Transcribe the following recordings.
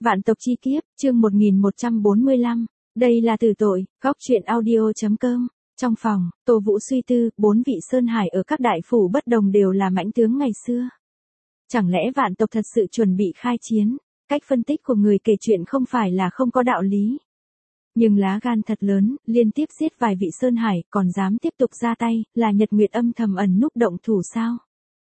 Vạn tộc chi kiếp, chương 1145. Đây là Tử tội, góc truyện audio.com. Trong phòng, Tô Vũ suy tư, 4 vị Sơn Hải ở các đại phủ bất đồng đều là mãnh tướng ngày xưa. Chẳng lẽ vạn tộc thật sự chuẩn bị khai chiến? Cách phân tích của người kể chuyện không phải là không có đạo lý. Nhưng lá gan thật lớn, liên tiếp giết vài vị Sơn Hải, còn dám tiếp tục ra tay, là Nhật Nguyệt âm thầm ẩn núp động thủ sao?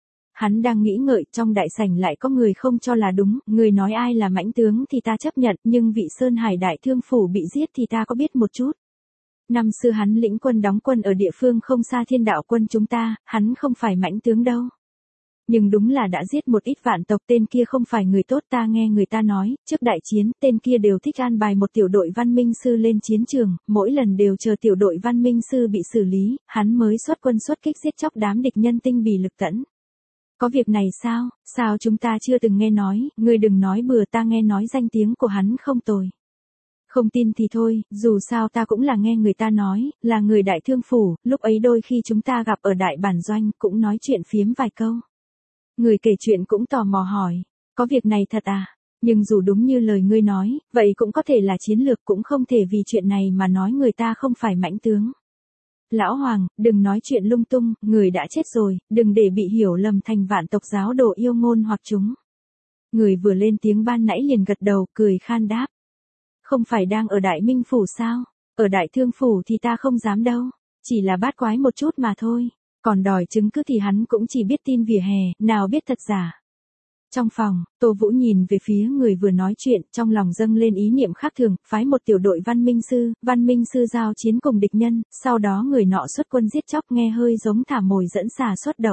Hắn đang nghĩ ngợi, trong đại sảnh lại có người không cho là đúng, người nói ai là mãnh tướng thì ta chấp nhận, nhưng vị Sơn Hải đại thương phủ bị giết thì ta có biết một chút. Năm xưa hắn lĩnh quân đóng quân ở địa phương không xa Thiên Đạo quân chúng ta, hắn không phải mãnh tướng đâu. Nhưng đúng là đã giết một ít vạn tộc, tên kia không phải người tốt, ta nghe người ta nói, trước đại chiến, tên kia đều thích an bài một tiểu đội văn minh sư lên chiến trường, mỗi lần đều chờ tiểu đội văn minh sư bị xử lý, hắn mới xuất quân xuất kích giết chóc đám địch nhân tinh bì lực tẫn. Có việc này sao, sao chúng ta chưa từng nghe nói, ngươi đừng nói bừa, ta nghe nói danh tiếng của hắn không tồi. Không tin thì thôi, dù sao ta cũng là nghe người ta nói, là người đại thương phủ, lúc ấy đôi khi chúng ta gặp ở đại bản doanh, cũng nói chuyện phiếm vài câu. Người kể chuyện cũng tò mò hỏi, có việc này thật à? Nhưng dù đúng như lời ngươi nói, vậy cũng có thể là chiến lược, cũng không thể vì chuyện này mà nói người ta không phải mãnh tướng. Lão Hoàng, đừng nói chuyện lung tung, người đã chết rồi, đừng để bị hiểu lầm thành vạn tộc giáo đồ yêu ngôn hoặc chúng. Người vừa lên tiếng ban nãy liền gật đầu, cười khan đáp. Không phải đang ở Đại Minh Phủ sao? Ở Đại Thương Phủ thì ta không dám đâu, chỉ là bát quái một chút mà thôi. Còn đòi chứng cứ thì hắn cũng chỉ biết tin vỉa hè, nào biết thật giả. Trong phòng, Tô Vũ nhìn về phía người vừa nói chuyện, trong lòng dâng lên ý niệm khác thường, phái một tiểu đội văn minh sư giao chiến cùng địch nhân, sau đó người nọ xuất quân giết chóc, nghe hơi giống thả mồi dẫn xà xuất động.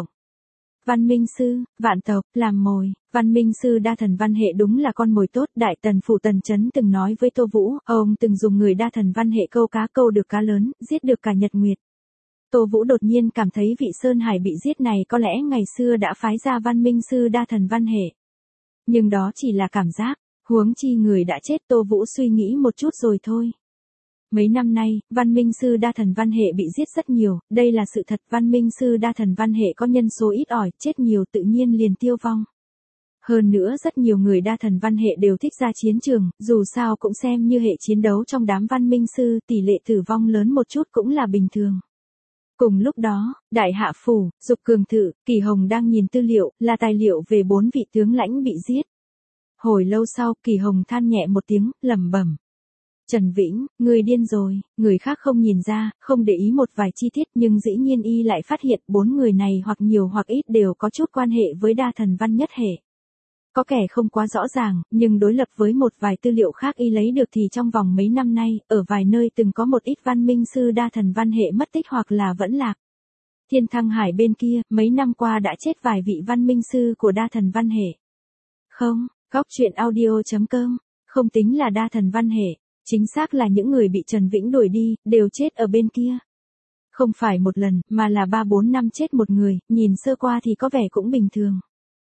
Văn minh sư, vạn tộc, làm mồi, văn minh sư đa thần văn hệ đúng là con mồi tốt, Đại Tần Phủ Tần Chấn từng nói với Tô Vũ, ông từng dùng người đa thần văn hệ câu cá câu được cá lớn, giết được cả Nhật Nguyệt. Tô Vũ đột nhiên cảm thấy vị Sơn Hải bị giết này có lẽ ngày xưa đã phái ra văn minh sư đa thần văn hệ. Nhưng đó chỉ là cảm giác, huống chi người đã chết, Tô Vũ suy nghĩ một chút rồi thôi. Mấy năm nay, văn minh sư đa thần văn hệ bị giết rất nhiều, đây là sự thật, văn minh sư đa thần văn hệ có nhân số ít ỏi, chết nhiều tự nhiên liền tiêu vong. Hơn nữa rất nhiều người đa thần văn hệ đều thích ra chiến trường, dù sao cũng xem như hệ chiến đấu trong đám văn minh sư, tỷ lệ tử vong lớn một chút cũng là bình thường. Cùng lúc đó, Đại Hạ Phủ, Dục Cường Thự, Kỳ Hồng đang nhìn tư liệu, là tài liệu về 4 vị tướng lãnh bị giết. Hồi lâu sau, Kỳ Hồng than nhẹ một tiếng, lẩm bẩm. Trần Vĩnh, người điên rồi, người khác không nhìn ra, không để ý một vài chi tiết, nhưng dĩ nhiên y lại phát hiện 4 người này hoặc nhiều hoặc ít đều có chút quan hệ với đa thần văn nhất hệ. Có kẻ không quá rõ ràng, nhưng đối lập với một vài tư liệu khác y lấy được thì trong vòng mấy năm nay, ở vài nơi từng có một ít văn minh sư đa thần văn hệ mất tích hoặc là vẫn lạc. Thiên Thăng Hải bên kia, mấy năm qua đã chết vài vị văn minh sư của đa thần văn hệ. Không, góc truyện audio.com, không tính là đa thần văn hệ, chính xác là những người bị Trần Vĩnh đuổi đi, đều chết ở bên kia. Không phải một lần, mà là 3-4 năm chết một người, nhìn sơ qua thì có vẻ cũng bình thường.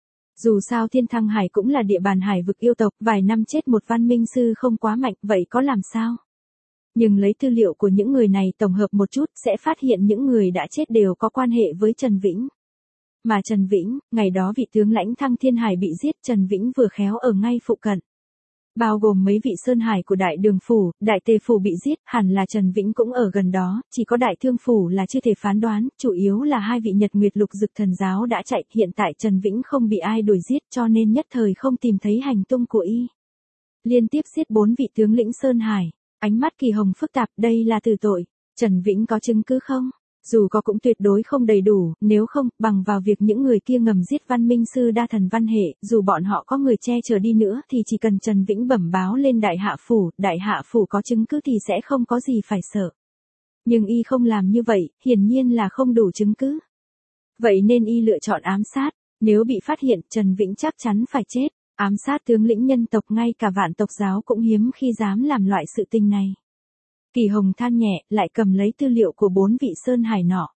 Dù sao Thiên Thăng Hải cũng là địa bàn hải vực yêu tộc, vài năm chết một văn minh sư không quá mạnh, vậy có làm sao? Nhưng lấy tư liệu của những người này tổng hợp một chút, sẽ phát hiện những người đã chết đều có quan hệ với Trần Vĩnh. Mà Trần Vĩnh, ngày đó vị tướng lãnh Thăng Thiên Hải bị giết, Trần Vĩnh vừa khéo ở ngay phụ cận. Bao gồm mấy vị Sơn Hải của Đại Đường Phủ, Đại Tề Phủ bị giết, hẳn là Trần Vĩnh cũng ở gần đó, chỉ có Đại Thương Phủ là chưa thể phán đoán, chủ yếu là hai vị Nhật Nguyệt Lục Dực Thần Giáo đã chạy, hiện tại Trần Vĩnh không bị ai đuổi giết cho nên nhất thời không tìm thấy hành tung của y. Liên tiếp giết 4 vị tướng lĩnh Sơn Hải, ánh mắt Kỳ Hồng phức tạp, đây là tử tội, Trần Vĩnh có chứng cứ không? Dù có cũng tuyệt đối không đầy đủ, nếu không, bằng vào việc những người kia ngầm giết văn minh sư đa thần văn hệ, dù bọn họ có người che chở đi nữa thì chỉ cần Trần Vĩnh bẩm báo lên Đại Hạ Phủ có chứng cứ thì sẽ không có gì phải sợ. Nhưng y không làm như vậy, hiển nhiên là không đủ chứng cứ. Vậy nên y lựa chọn ám sát, nếu bị phát hiện Trần Vĩnh chắc chắn phải chết, ám sát tướng lĩnh nhân tộc ngay cả vạn tộc giáo cũng hiếm khi dám làm loại sự tình này. Kỳ Hồng than nhẹ, lại cầm lấy tư liệu của 4 vị Sơn Hải nọ.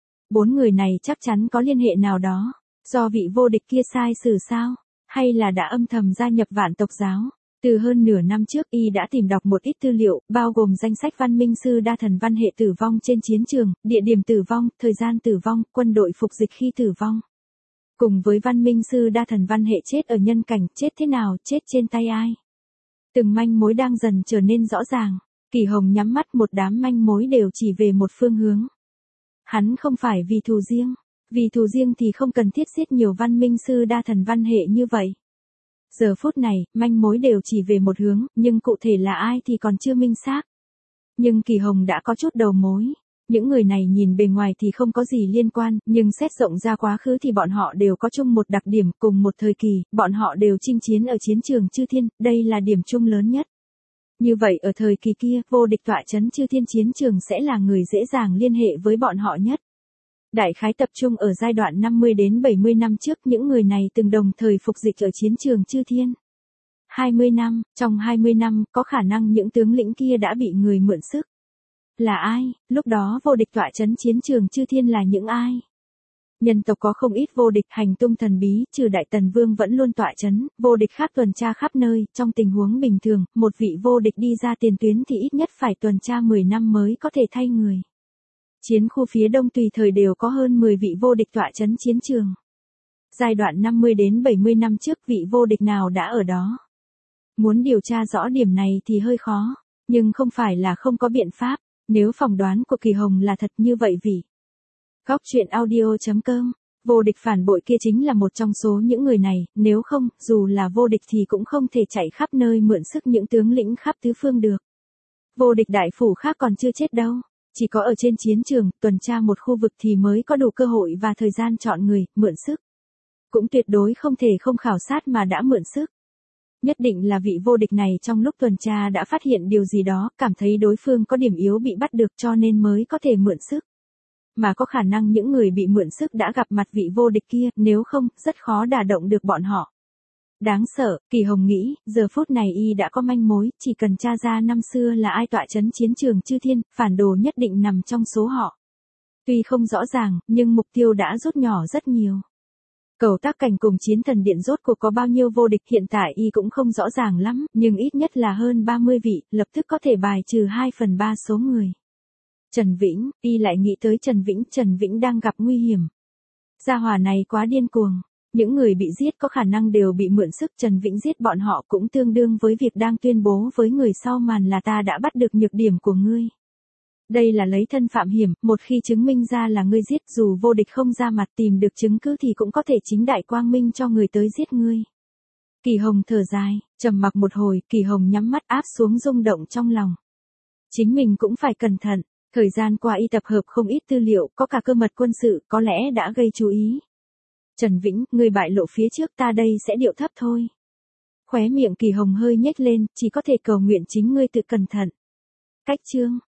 4 người này chắc chắn có liên hệ nào đó, do vị vô địch kia sai xử sao, hay là đã âm thầm gia nhập vạn tộc giáo. Từ hơn nửa năm trước y đã tìm đọc một ít tư liệu, bao gồm danh sách văn minh sư đa thần văn hệ tử vong trên chiến trường, địa điểm tử vong, thời gian tử vong, quân đội phục dịch khi tử vong. Cùng với văn minh sư đa thần văn hệ chết ở nhân cảnh, chết thế nào, chết trên tay ai. Từng manh mối đang dần trở nên rõ ràng. Kỳ Hồng nhắm mắt, một đám manh mối đều chỉ về một phương hướng. Hắn không phải vì thù riêng. Vì thù riêng thì không cần thiết giết nhiều văn minh sư đa thần văn hệ như vậy. Giờ phút này, manh mối đều chỉ về một hướng, nhưng cụ thể là ai thì còn chưa minh xác. Nhưng Kỳ Hồng đã có chút đầu mối. Những người này nhìn bề ngoài thì không có gì liên quan, nhưng xét rộng ra quá khứ thì bọn họ đều có chung một đặc điểm, cùng một thời kỳ, bọn họ đều chinh chiến ở chiến trường Chư Thiên, đây là điểm chung lớn nhất. Như vậy ở thời kỳ kia, vô địch tọa chấn Chư Thiên chiến trường sẽ là người dễ dàng liên hệ với bọn họ nhất. Đại khái tập trung ở giai đoạn 50 đến 70 năm trước, những người này từng đồng thời phục dịch ở chiến trường Chư Thiên. 20 năm, trong 20 năm, có khả năng những tướng lĩnh kia đã bị người mượn sức. Là ai? Lúc đó vô địch tọa chấn chiến trường Chư Thiên là những ai? Nhân tộc có không ít vô địch hành tung thần bí, trừ Đại Tần Vương vẫn luôn tọa chấn, vô địch khác tuần tra khắp nơi, trong tình huống bình thường, một vị vô địch đi ra tiền tuyến thì ít nhất phải tuần tra 10 năm mới có thể thay người. Chiến khu phía đông tùy thời đều có hơn 10 vị vô địch tọa chấn chiến trường. Giai đoạn 50 đến 70 năm trước vị vô địch nào đã ở đó? Muốn điều tra rõ điểm này thì hơi khó, nhưng không phải là không có biện pháp, nếu phỏng đoán của Kỳ Hồng là thật như vậy vì Góc truyện audio.com, vô địch phản bội kia chính là một trong số những người này, nếu không, dù là vô địch thì cũng không thể chạy khắp nơi mượn sức những tướng lĩnh khắp tứ phương được. Vô địch đại phủ khác còn chưa chết đâu, chỉ có ở trên chiến trường, tuần tra một khu vực thì mới có đủ cơ hội và thời gian chọn người, mượn sức. Cũng tuyệt đối không thể không khảo sát mà đã mượn sức. Nhất định là vị vô địch này trong lúc tuần tra đã phát hiện điều gì đó, cảm thấy đối phương có điểm yếu bị bắt được cho nên mới có thể mượn sức. Mà có khả năng những người bị mượn sức đã gặp mặt vị vô địch kia, nếu không, rất khó đả động được bọn họ. Đáng sợ, Kỳ Hồng nghĩ, giờ phút này y đã có manh mối, chỉ cần tra ra năm xưa là ai tọa chấn chiến trường Chư Thiên, phản đồ nhất định nằm trong số họ. Tuy không rõ ràng, nhưng mục tiêu đã rút nhỏ rất nhiều. Cầu Tác Cảnh cùng Chiến Thần Điện rốt cuộc có bao nhiêu vô địch hiện tại y cũng không rõ ràng lắm, nhưng ít nhất là hơn 30 vị, lập tức có thể bài trừ 2/3 số người. Trần Vĩnh, y lại nghĩ tới Trần Vĩnh đang gặp nguy hiểm. Gia hỏa này quá điên cuồng, những người bị giết có khả năng đều bị mượn sức, Trần Vĩnh giết bọn họ cũng tương đương với việc đang tuyên bố với người sau màn là ta đã bắt được nhược điểm của ngươi. Đây là lấy thân phạm hiểm, một khi chứng minh ra là ngươi giết, dù vô địch không ra mặt tìm được chứng cứ thì cũng có thể chính đại quang minh cho người tới giết ngươi. Kỳ Hồng thở dài, trầm mặc một hồi, Kỳ Hồng nhắm mắt áp xuống rung động trong lòng. Chính mình cũng phải cẩn thận, thời gian qua y tập hợp không ít tư liệu, có cả cơ mật quân sự, có lẽ đã gây chú ý. Trần Vĩnh, ngươi bại lộ phía trước, ta đây sẽ điệu thấp thôi. Khóe miệng Kỳ Hồng hơi nhếch lên, chỉ có thể cầu nguyện chính ngươi tự cẩn thận. Cách chương